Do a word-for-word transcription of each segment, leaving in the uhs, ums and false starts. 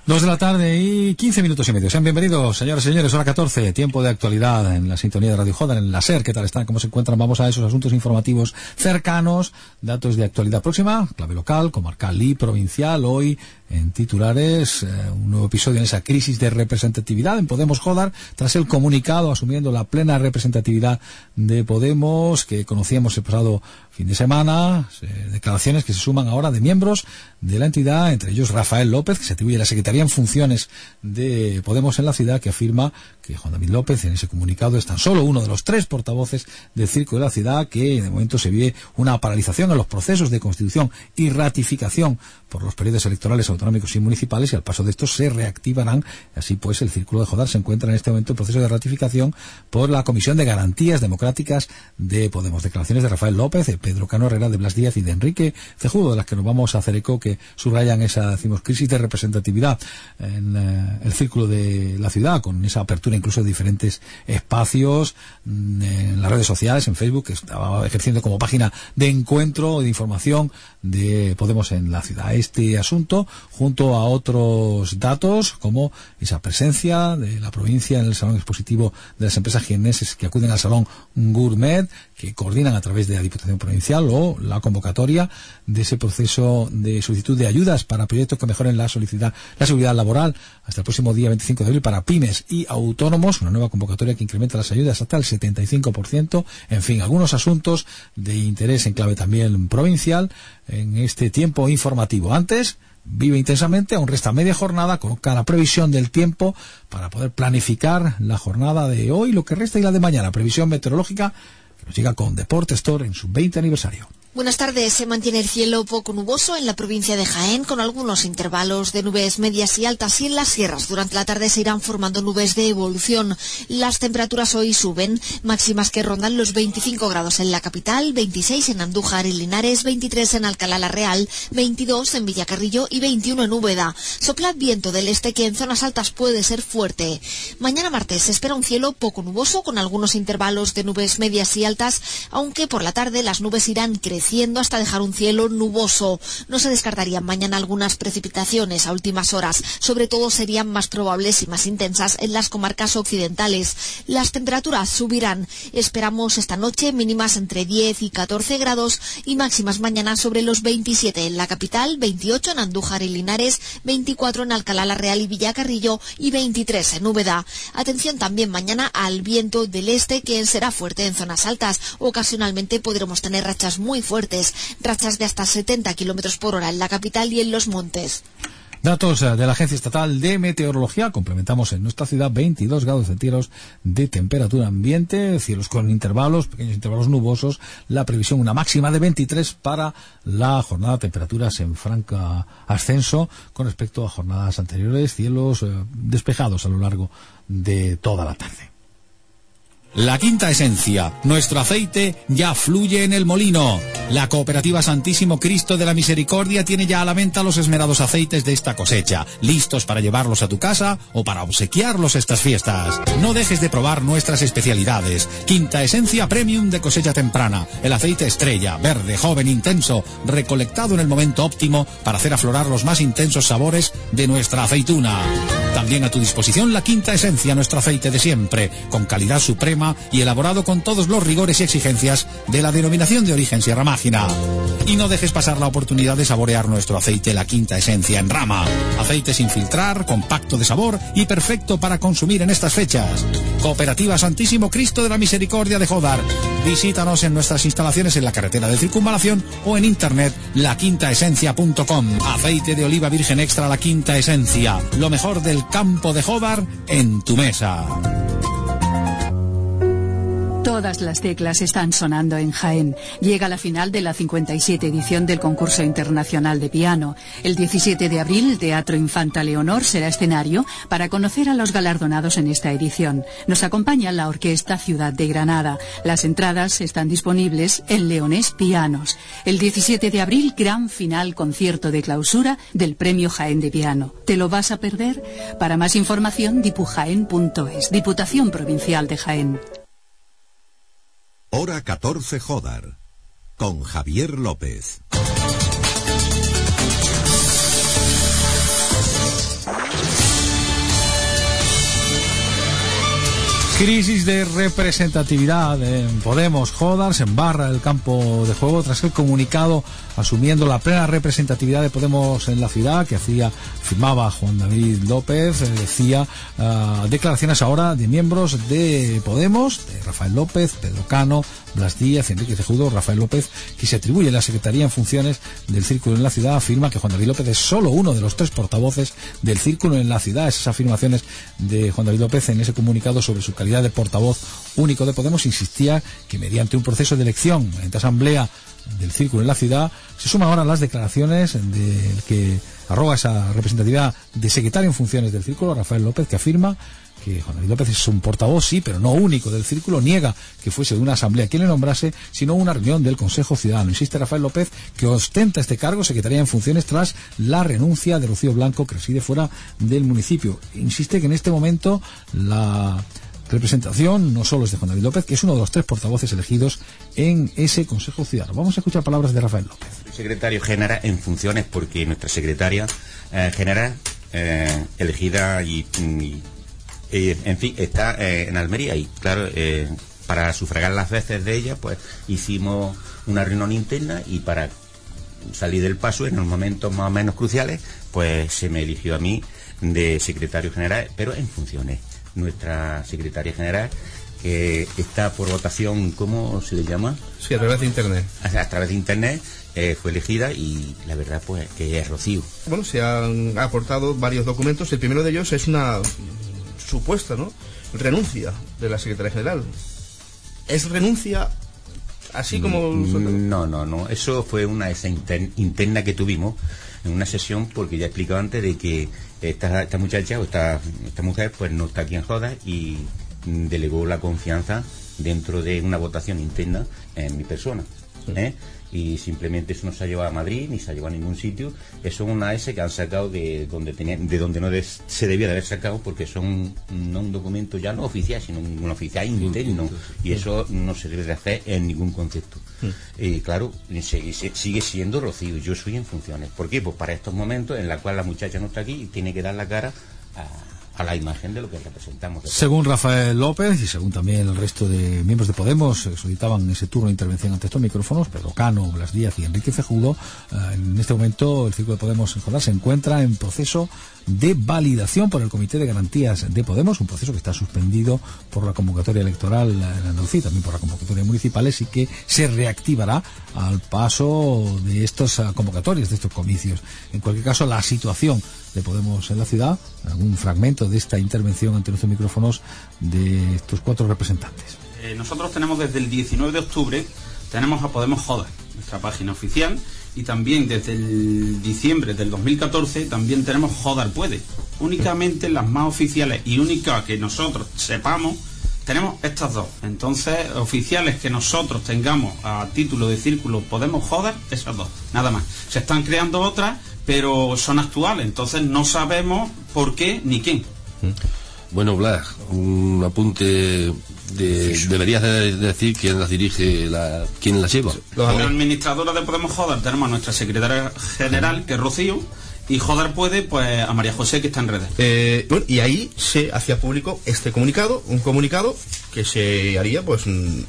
Dos de la tarde y quince minutos y medio. Sean bienvenidos, señoras y señores, hora catorce, tiempo de actualidad en la sintonía de Radio Jodan, en la SER. ¿Qué tal están? ¿Cómo se encuentran? Vamos a esos asuntos informativos cercanos, datos de actualidad próxima, clave local, comarcal y provincial. Hoy, en titulares, eh, un nuevo episodio en esa crisis de representatividad en Podemos Jodar, tras el comunicado asumiendo la plena representatividad de Podemos, que conocíamos el pasado fin de semana, eh, declaraciones que se suman ahora de miembros de la entidad, entre ellos Rafael López, que se atribuye a la Secretaría en funciones de Podemos en la ciudad, que afirma que Juan David López en ese comunicado es tan solo uno de los tres portavoces del Círculo de la Ciudad, que de momento se vive una paralización en los procesos de constitución y ratificación por los periodos electorales autonómicos y municipales, y al paso de estos se reactivarán. Así pues, el Círculo de Jodar se encuentra en este momento en proceso de ratificación por la Comisión de Garantías Democráticas de Podemos. Declaraciones de Rafael López, de Pedro Cano Herrera, de Blas Díaz y de Enrique Cejudo, de las que nos vamos a hacer eco, que subrayan esa, decimos, crisis de representatividad en eh, el Círculo de la Ciudad, con esa apertura incluso de diferentes espacios mm, en las redes sociales, en Facebook, que estaba ejerciendo como página de encuentro, de información de Podemos en la ciudad. Este asunto, junto a otros datos, como esa presencia de la provincia en el Salón Expositivo de las empresas jieneses que acuden al Salón Gourmet, que coordinan a través de la Diputación Provincial, o la convocatoria de ese proceso de solicitud de ayudas para proyectos que mejoren la, solicitud, la seguridad laboral hasta el próximo día veinticinco de abril para pymes y autónomos, una nueva convocatoria que incrementa las ayudas hasta el setenta y cinco por ciento. En fin, algunos asuntos de interés en clave también provincial en este tiempo informativo. Antes, vive intensamente, aún resta media jornada, con la previsión del tiempo para poder planificar la jornada de hoy, lo que resta, y la de mañana. Previsión meteorológica que nos llega con Deporte Store en su veinte aniversario. Buenas tardes. Se mantiene el cielo poco nuboso en la provincia de Jaén, con algunos intervalos de nubes medias y altas, y en las sierras durante la tarde se irán formando nubes de evolución. Las temperaturas hoy suben, máximas que rondan los veinticinco grados en la capital, veintiséis en Andújar y Linares, veintitrés en Alcalá la Real, veintidós en Villacarrillo y veintiuno en Úbeda. Sopla viento del este, que en zonas altas puede ser fuerte. Mañana martes se espera un cielo poco nuboso, con algunos intervalos de nubes medias y altas, aunque por la tarde las nubes irán creciendo hasta dejar un cielo nuboso. No se descartarían mañana algunas precipitaciones a últimas horas, sobre todo serían más probables y más intensas en las comarcas occidentales. Las temperaturas subirán, esperamos esta noche mínimas entre diez y catorce grados y máximas mañana sobre los veintisiete en la capital, veintiocho en Andújar y Linares, veinticuatro en Alcalá la Real y Villacarrillo y veintitrés en Úbeda. Atención también mañana al viento del este, que será fuerte en zonas altas. Ocasionalmente podremos tener rachas muy fuertes, rachas de hasta setenta kilómetros por hora en la capital y en los montes. Datos de la Agencia Estatal de Meteorología. Complementamos en nuestra ciudad veintidós grados centígrados de temperatura ambiente, cielos con intervalos, pequeños intervalos nubosos. La previsión, una máxima de veintitrés para la jornada. Temperaturas en franca ascenso con respecto a jornadas anteriores. Cielos eh, despejados a lo largo de toda la tarde. La Quinta Esencia, nuestro aceite ya fluye en el molino. La Cooperativa Santísimo Cristo de la Misericordia tiene ya a la venta los esmerados aceites de esta cosecha, listos para llevarlos a tu casa o para obsequiarlos estas fiestas. No dejes de probar nuestras especialidades. Quinta Esencia Premium de cosecha temprana, el aceite estrella, verde, joven, intenso, recolectado en el momento óptimo para hacer aflorar los más intensos sabores de nuestra aceituna. También a tu disposición la Quinta Esencia, nuestro aceite de siempre, con calidad suprema y elaborado con todos los rigores y exigencias de la denominación de origen Sierra Mágina. Y no dejes pasar la oportunidad de saborear nuestro aceite La Quinta Esencia en rama. Aceite sin filtrar, compacto de sabor y perfecto para consumir en estas fechas. Cooperativa Santísimo Cristo de la Misericordia de Jodar. Visítanos en nuestras instalaciones en la carretera de Circunvalación o en internet la quinta esencia punto com. Aceite de oliva virgen extra La Quinta Esencia. Lo mejor del campo de Jodar en tu mesa. Todas las teclas están sonando en Jaén. Llega la final de la cincuenta y siete edición del Concurso Internacional de Piano. El diecisiete de abril, el Teatro Infanta Leonor será escenario para conocer a los galardonados en esta edición. Nos acompaña la Orquesta Ciudad de Granada. Las entradas están disponibles en Leonés Pianos. El diecisiete de abril, gran final, concierto de clausura del Premio Jaén de Piano. ¿Te lo vas a perder? Para más información, dipujaén punto es, Diputación Provincial de Jaén. Hora catorce Jodar, con Javier López. Crisis de representatividad en Podemos. Jodar se embarra el campo de juego tras el comunicado asumiendo la plena representatividad de Podemos en la ciudad que hacía, firmaba Juan David López, eh, decía uh, declaraciones ahora de miembros de Podemos, de Rafael López, Pedro Cano, Blas Díaz, Enrique Cejudo. Rafael López, que se atribuye la secretaría en funciones del Círculo en la ciudad, afirma que Juan David López es solo uno de los tres portavoces del Círculo en la ciudad. Esas afirmaciones de Juan David López en ese comunicado sobre su calidad de portavoz único de Podemos insistía que mediante un proceso de elección en la asamblea del Círculo en la ciudad se suman ahora las declaraciones del que arroga esa representatividad de secretario en funciones del Círculo, Rafael López, que afirma que Juan David López es un portavoz, sí, pero no único del Círculo. Niega que fuese de una asamblea quien le nombrase, sino una reunión del Consejo Ciudadano. Insiste Rafael López que ostenta este cargo, secretaría en funciones, tras la renuncia de Rocío Blanco, que reside fuera del municipio. Insiste que en este momento la representación no solo es de Juan David López, que es uno de los tres portavoces elegidos en ese Consejo Ciudadano. Vamos a escuchar palabras de Rafael López. El secretario general en funciones porque nuestra secretaria eh, general eh, elegida y, y eh, en fin, está eh, en Almería y claro, eh, para sufragar las veces de ella pues hicimos una reunión interna y para salir del paso en los momentos más o menos cruciales pues se me eligió a mí de secretario general, pero en funciones. Nuestra secretaria general, que está por votación, ¿cómo se le llama? Sí, a través de internet. A, a través de internet eh, fue elegida y la verdad pues que es Rocío. Bueno, se han aportado varios documentos. El primero de ellos es una supuesta, ¿no?, renuncia de la secretaria general. ¿Es renuncia así como...? No, no, no. Eso fue una esa inter, interna que tuvimos en una sesión, porque ya he explicado antes de que esta, esta muchacha o esta, esta mujer pues no está aquí en Jodar y delegó la confianza dentro de una votación interna en mi persona, ¿eh? Y simplemente eso no se ha llevado a Madrid ni se ha llevado a ningún sitio. Eso es una S que han sacado de donde tenía, de donde no des, se debía de haber sacado, porque son no un documento ya no oficial sino un, un oficial interno y eso no se debe de hacer en ningún concepto. Y eh, claro, sigue, sigue siendo Rocío, yo soy en funciones. ¿Por qué? Pues para estos momentos en la cual la muchacha no está aquí y tiene que dar la cara a a la imagen de lo que representamos. Según Rafael López y según también el resto de miembros de Podemos que solicitaban ese turno de intervención ante estos micrófonos, Pedro Cano, Blas Díaz y Enrique Cejudo, eh, en este momento el Círculo de Podemos en Jodar se encuentra en proceso de validación por el Comité de Garantías de Podemos, un proceso que está suspendido por la convocatoria electoral en Andalucía, también por la convocatoria municipales, y que se reactivará al paso de estas convocatorias, de estos comicios. En cualquier caso, la situación de Podemos en la ciudad, algún fragmento de esta intervención ante nuestros micrófonos de estos cuatro representantes. Eh, nosotros tenemos desde el diecinueve de octubre, tenemos a Podemos Jodar, nuestra página oficial, y también desde el diciembre del dos mil catorce también tenemos Jodar Puede. Únicamente las más oficiales y únicas que nosotros sepamos, tenemos estas dos. Entonces, oficiales que nosotros tengamos a título de Círculo Podemos Jodar, esas dos, nada más. Se están creando otras, pero son actuales, entonces no sabemos por qué ni quién. Bueno, Blas, un apunte de, deberías de decir quién las dirige, la, quién las lleva. La administradora de Podemos Jodar tenemos a nuestra secretaria general, que es Rocío, y Jodar Puede, pues a María José, que está en redes. Eh, bueno, y ahí se hacía público este comunicado, un comunicado que se haría, pues,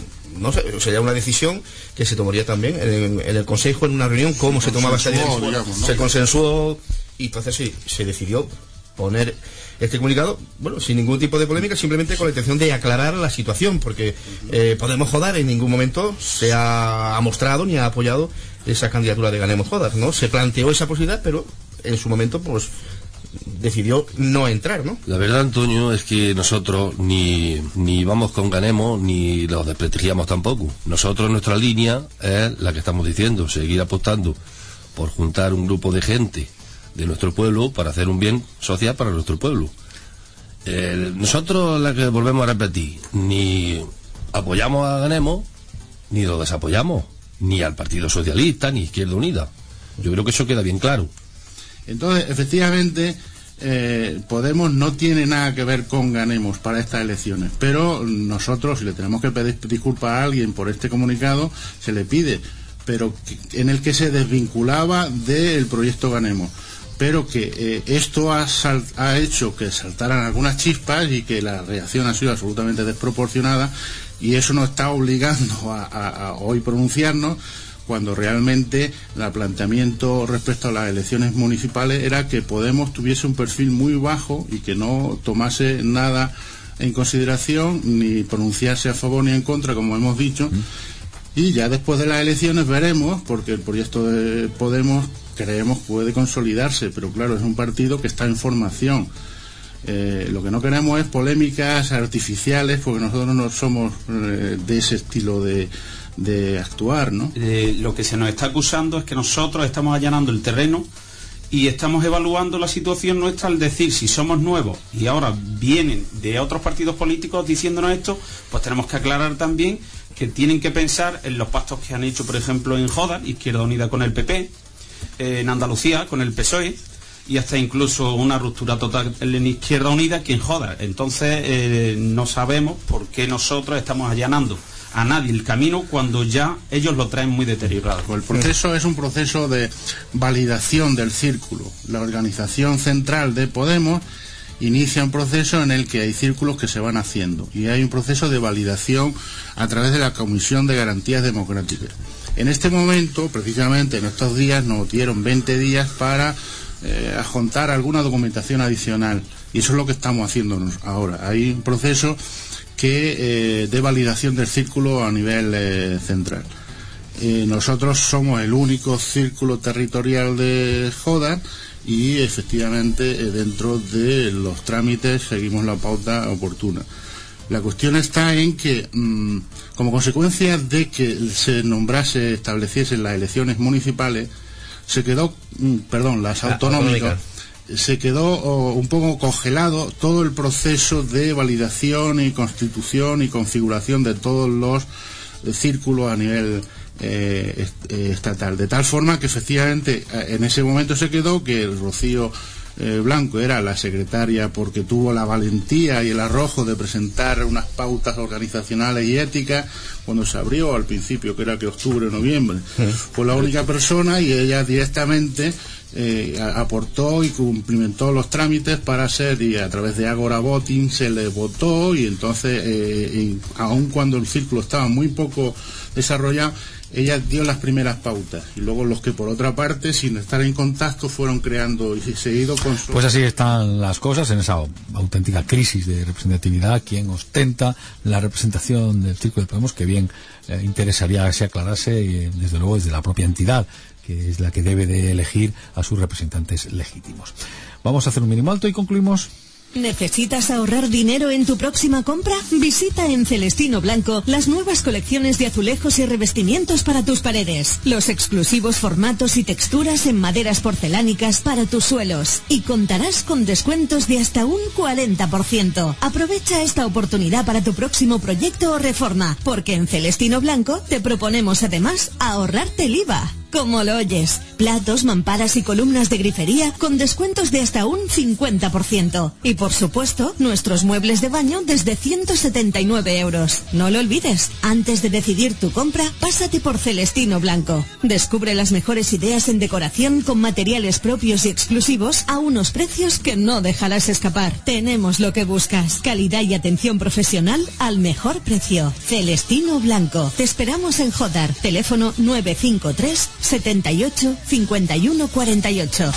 no sé, sería una decisión que se tomaría también en, en el Consejo, en una reunión, cómo se, se tomaba esta decisión. Digamos, ¿no? Se consensuó y entonces sí, se decidió poner este comunicado, bueno, sin ningún tipo de polémica, simplemente con la intención de aclarar la situación, porque eh, Podemos Jodar en ningún momento se ha, ha mostrado ni ha apoyado esa candidatura de Ganemos Jodar, ¿no? Se planteó esa posibilidad, pero en su momento, pues, decidió no entrar, ¿no? La verdad, Antonio, es que nosotros ni, ni vamos con Ganemos ni los desprestigiamos tampoco. Nosotros, nuestra línea es la que estamos diciendo, seguir apostando por juntar un grupo de gente de nuestro pueblo para hacer un bien social para nuestro pueblo. Eh, nosotros, la que volvemos a repetir, ni apoyamos a Ganemos ni lo desapoyamos, ni al Partido Socialista ni Izquierda Unida. Yo creo que eso queda bien claro. Entonces, efectivamente, eh, Podemos no tiene nada que ver con Ganemos para estas elecciones, pero nosotros, si le tenemos que pedir disculpas a alguien por este comunicado, se le pide, pero en el que se desvinculaba del proyecto Ganemos. pero que eh, esto ha, sal, ha hecho que saltaran algunas chispas y que la reacción ha sido absolutamente desproporcionada, y eso nos está obligando a, a, a hoy pronunciarnos, cuando realmente el planteamiento respecto a las elecciones municipales era que Podemos tuviese un perfil muy bajo y que no tomase nada en consideración, ni pronunciarse a favor ni en contra, como hemos dicho. Mm. Y ya después de las elecciones veremos, porque el proyecto de Podemos creemos puede consolidarse, pero claro, es un partido que está en formación. Eh, lo que no queremos es polémicas artificiales, porque nosotros no somos eh, de ese estilo de, de actuar, ¿no? Eh, lo que se nos está acusando es que nosotros estamos allanando el terreno y estamos evaluando la situación nuestra al decir, si somos nuevos y ahora vienen de otros partidos políticos diciéndonos esto, pues tenemos que aclarar también que tienen que pensar en los pactos que han hecho, por ejemplo, en Jodar, Izquierda Unida con el P P, eh, en Andalucía con el P S O E, y hasta incluso una ruptura total en Izquierda Unida que en Jodar. Entonces eh, no sabemos por qué nosotros estamos allanando a nadie el camino cuando ya ellos lo traen muy deteriorado. El proceso es un proceso de validación del círculo. La organización central de Podemos inicia un proceso en el que hay círculos que se van haciendo y hay un proceso de validación a través de la Comisión de Garantías Democráticas. En este momento, precisamente en estos días, nos dieron veinte días para eh, adjuntar alguna documentación adicional, y eso es lo que estamos haciendo ahora. Hay un proceso que eh, de validación del círculo a nivel eh, central. Eh, nosotros somos el único círculo territorial de Jodar y efectivamente eh, dentro de los trámites seguimos la pauta oportuna. La cuestión está en que, mmm, como consecuencia de que se nombrase, estableciesen las elecciones municipales, se quedó, mmm, perdón, las autonómicas, se quedó oh, un poco congelado todo el proceso de validación y constitución y configuración de todos los eh, círculos a nivel eh, est eh, estatal, de tal forma que efectivamente en ese momento se quedó que el Rocío eh, Blanco era la secretaria porque tuvo la valentía y el arrojo de presentar unas pautas organizacionales y éticas cuando se abrió al principio, que era que octubre o noviembre, sí. Fue la única persona y ella directamente Eh, aportó y cumplimentó los trámites para ser, y a través de Agora Voting se le votó, y entonces eh, y, aun cuando el círculo estaba muy poco desarrollado, ella dio las primeras pautas, y luego los que por otra parte, sin estar en contacto, fueron creando y seguido con su... Pues así están las cosas en esa auténtica crisis de representatividad. Quien ostenta la representación del Círculo de Podemos, que bien eh, interesaría que se aclarase, y, eh, desde luego desde la propia entidad, que es la que debe de elegir a sus representantes legítimos. Vamos a hacer un mínimo alto y concluimos. ¿Necesitas ahorrar dinero en tu próxima compra? Visita en Celestino Blanco las nuevas colecciones de azulejos y revestimientos para tus paredes, los exclusivos formatos y texturas en maderas porcelánicas para tus suelos, y contarás con descuentos de hasta un cuarenta por ciento. Aprovecha esta oportunidad para tu próximo proyecto o reforma, porque en Celestino Blanco te proponemos además ahorrarte el I V A. Como lo oyes, platos, mamparas y columnas de grifería con descuentos de hasta un cincuenta por ciento. Y por supuesto, nuestros muebles de baño desde ciento setenta y nueve euros. No lo olvides, antes de decidir tu compra, pásate por Celestino Blanco. Descubre las mejores ideas en decoración con materiales propios y exclusivos a unos precios que no dejarás escapar. Tenemos lo que buscas, calidad y atención profesional al mejor precio. Celestino Blanco. Te esperamos en Jodar. Teléfono nueve cinco tres setenta y ocho cincuenta y uno cuarenta y ocho.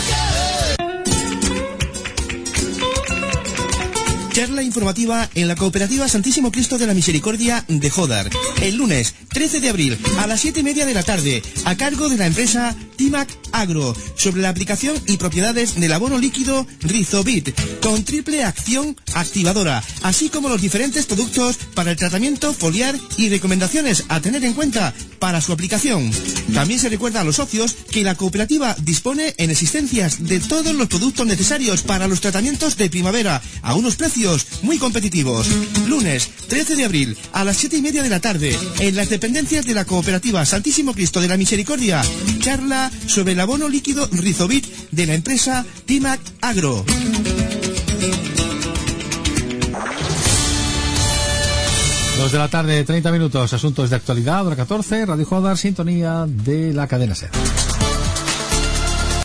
Charla informativa en la Cooperativa Santísimo Cristo de la Misericordia de Jodar, el lunes trece de abril a las siete y media de la tarde, a cargo de la empresa Timac Agro, sobre la aplicación y propiedades del abono líquido Rizobit, con triple acción activadora, así como los diferentes productos para el tratamiento foliar y recomendaciones a tener en cuenta para su aplicación. También se recuerda a los socios que la cooperativa dispone en existencias de todos los productos necesarios para los tratamientos de primavera a unos precios muy competitivos. Lunes trece de abril a las siete y media de la tarde, en las dependencias de la Cooperativa Santísimo Cristo de la Misericordia, charla sobre el abono líquido Rizobit de la empresa Timac Agro. Dos de la tarde, treinta minutos, asuntos de actualidad, hora catorce, Radio Jodar, sintonía de la cadena SER.